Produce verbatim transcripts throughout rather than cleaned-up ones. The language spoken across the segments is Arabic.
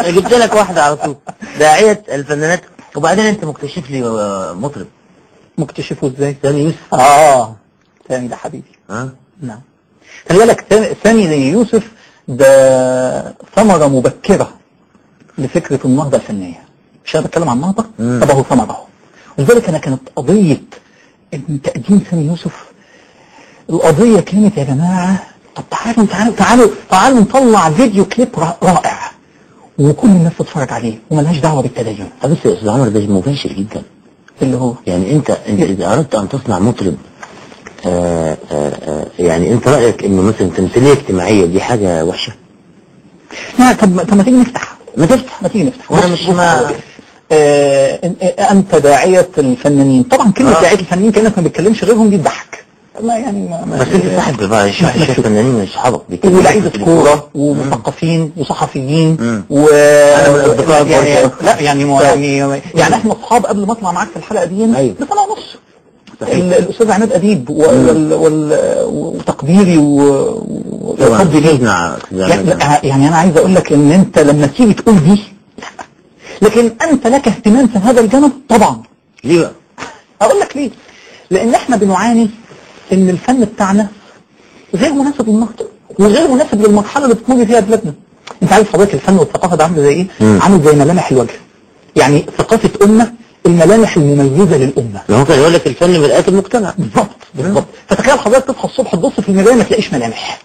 جبت لك واحدة على طول، داعية الفنانات. وبعدين انت مكتشف لي مطرب. مكتشفه ازاي؟ سامي يوسف. اه سامي ده حبيبي. اه نعم. خلي بالك سامي يوسف ده ثمرة مبكرة لفكرة النهضة الفنية. مش انا بتكلم عن النهضة؟ طب اهو ثمرة. ولذلك انا كانت قضية ان تقديم سامي يوسف، القضية كانت يا جماعة طب تعالوا تعالوا تعالوا تعالوا نطلع فيديو كليب رائع وكل الناس تتفرج عليه وملهاش دعوة بالتدين. طب بس يا استاذ عمر ده مباشر جدا. اللي هو يعني انت, انت اذا اردت ان تصنع مطرب آآ آآ يعني انت رأيك انه مثلا تمثيلية اجتماعية دي حاجة وحشة؟ لا طب طب ما تيجي نفتح ما تفتح ما تيجي نفتح وانا مش ما آه انت داعية الفنانين. طبعا كلمة آه. داعية الفنانين كأنك ما بتكلمش غيرهم دي تضحك. ما يعني ما بس انت صاحب بقى شوية فنانين من صحابك بيتكلموا ولاعيبة كورة ومثقفين وصحفيين و يعني لا يعني يعني يعني احنا اصحاب قبل ما اطلع معاك في الحلقة دي بسنة ونص. الأستاذ عماد أديب وتقديري وحبي ليه. يعني أنا عايز أقول لك إن أنت لما تيجي تقول دي لكن أنت لك اهتمام في هذا الجانب طبعا. ليه بقى؟ أقول لك ليه؟ لأن إحنا بنعاني إن الفن بتاعنا غير مناسب للنهضة وغير مناسب للمرحلة اللي بتمر فيها بلادنا. أنت عارف حضرتك الفن والثقافة ده عامل زي إيه؟ عامل زي ملامح الوجه. يعني ثقافة أمة الملامح المميزة للأمة. هو كان يقول لك الفن مرآة المجتمع. بالظبط بالظبط. فتخيل حضرتك تصحى الصبح تبص في المراية ما تلاقيش ملامح.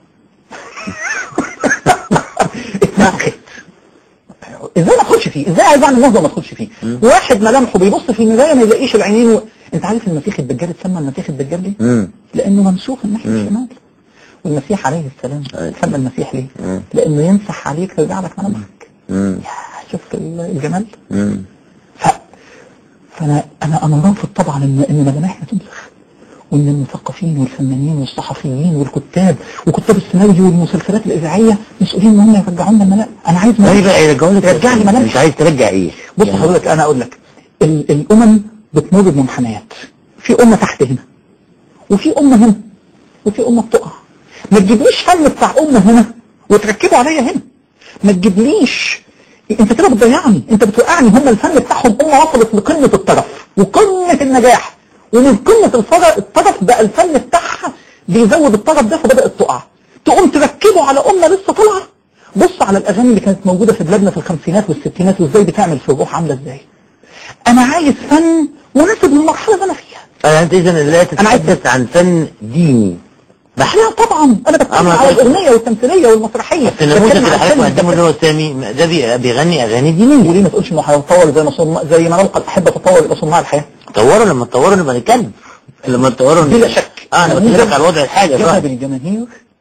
اتنفخت. ازاي ما ادخلش فيه؟ ازاي عايز اعمل نهضة ما ادخلش فيه؟ مم. واحد ملامحه بيبص في المراية ما يلاقيش العينين و... انت عارف المسيح الدجال اتسمى المسيح الدجال ليه؟ مم. لانه ممسوخ الناحية الشمال. والمسيح عليه السلام سمى المسيح ليه؟ مم. لانه يمسح عليك ويرجع لك ملامحك. شفت الجمال؟ مم. ف... فانا انا انا رافض طبعا ان ان ملامحنا تنسخ وان المثقفين والفنانين والصحفيين والكتاب وكتاب السيناريو والمسلسلات الاذاعيه مسؤولين ان هم يرجعوا لنا الملامح. انا عايز ملامح بقى يرجعوا لك يرجع لي ملامح. انت عايز ترجع ايه؟ بص يعني حضرتك انا اقول لك ال الامم بتمر بمنحنيات. في امه تحت هنا وفي امه هنا وفي امه بتقع. ما تجيبليش فن بتاع امه هنا وتركبه عليا هنا. ما تجيبليش انت كده بتضيعني، انت بتوقعني. هم الفن بتاعهم امه وصلت لقمه الطرف وقمه النجاح ومن قمه الطرف بقى الفن بتاعها بيزود الطرف ده فبدات تقع. تقوم تركبه على امه لسه طالعه. بص على الاغاني اللي كانت موجوده في بلادنا في الخمسينات والستينات وازاي بتعمل في الروح عامله ازاي. انا عايز فن مناسب للمرحله اللي انا فيها. انا انت اذا لا تتحدث عن فن ديني لا طبعا انا بتكلم على الاغنيه والتمثيليه والمسرحيه. النموذج اللي حضرتك مقدمه اللي هو سامي ده بيغني اغاني دينيه. وليه ما تقولش انه هيتطور زي ما صنع زي ما نلقى الاحبه تطور الى صناع الحياه؟ طوروا لما تطوروا نبقى نتكلم. لما تطوروا بلا شك. اه انا بتكلم على الوضع الحالي. جذب الجماهير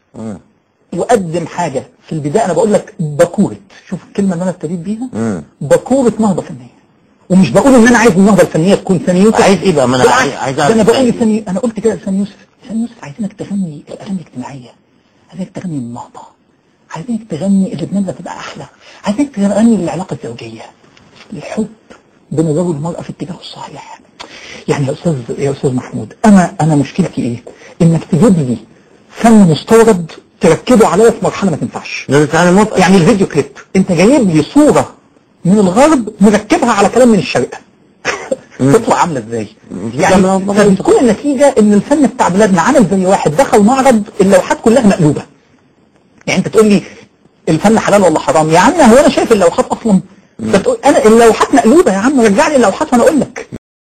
وقدم حاجه في البدايه. انا بقول لك باكوره، شوف الكلمه اللي انا ابتديت بيها، باكوره نهضه فنيه. ومش بقول ان انا عايز النهضه الفنيه تكون سامي يوسف. عايز ايه بقى؟ ما انا عايز اعرف. انا بقول سامي، انا قلت كده سامي يوسف. سامي يوسف عايزينك تغني الاغاني الاجتماعيه، عايزينك تغني النهضه، عايزينك تغني اللي دماغها تبقى احلى، عايزينك تغني العلاقه الزوجيه، الحب بين الرجل والمراه في اتجاه الصحيح. يعني يا استاذ يا استاذ محمود، انا انا مشكلتي ايه؟ انك تجيب لي فن مستورد تركبه عليا في مرحله ما تنفعش. يعني الفيديو كليب انت جايب لي صوره من الغرب مركبها على كلام من الشرق. تطلع عامله ازاي؟ يعني بتكون النتيجه ان الفن بتاع بلادنا عامل زي واحد دخل معرض اللوحات كلها مقلوبه. يعني انت تقول لي الفن حلال ولا حرام؟ يا عم هو انا شايف اللوحات اصلا؟ بتقول انا اللوحات مقلوبه يا عم، رجع لي اللوحات وانا اقول لك.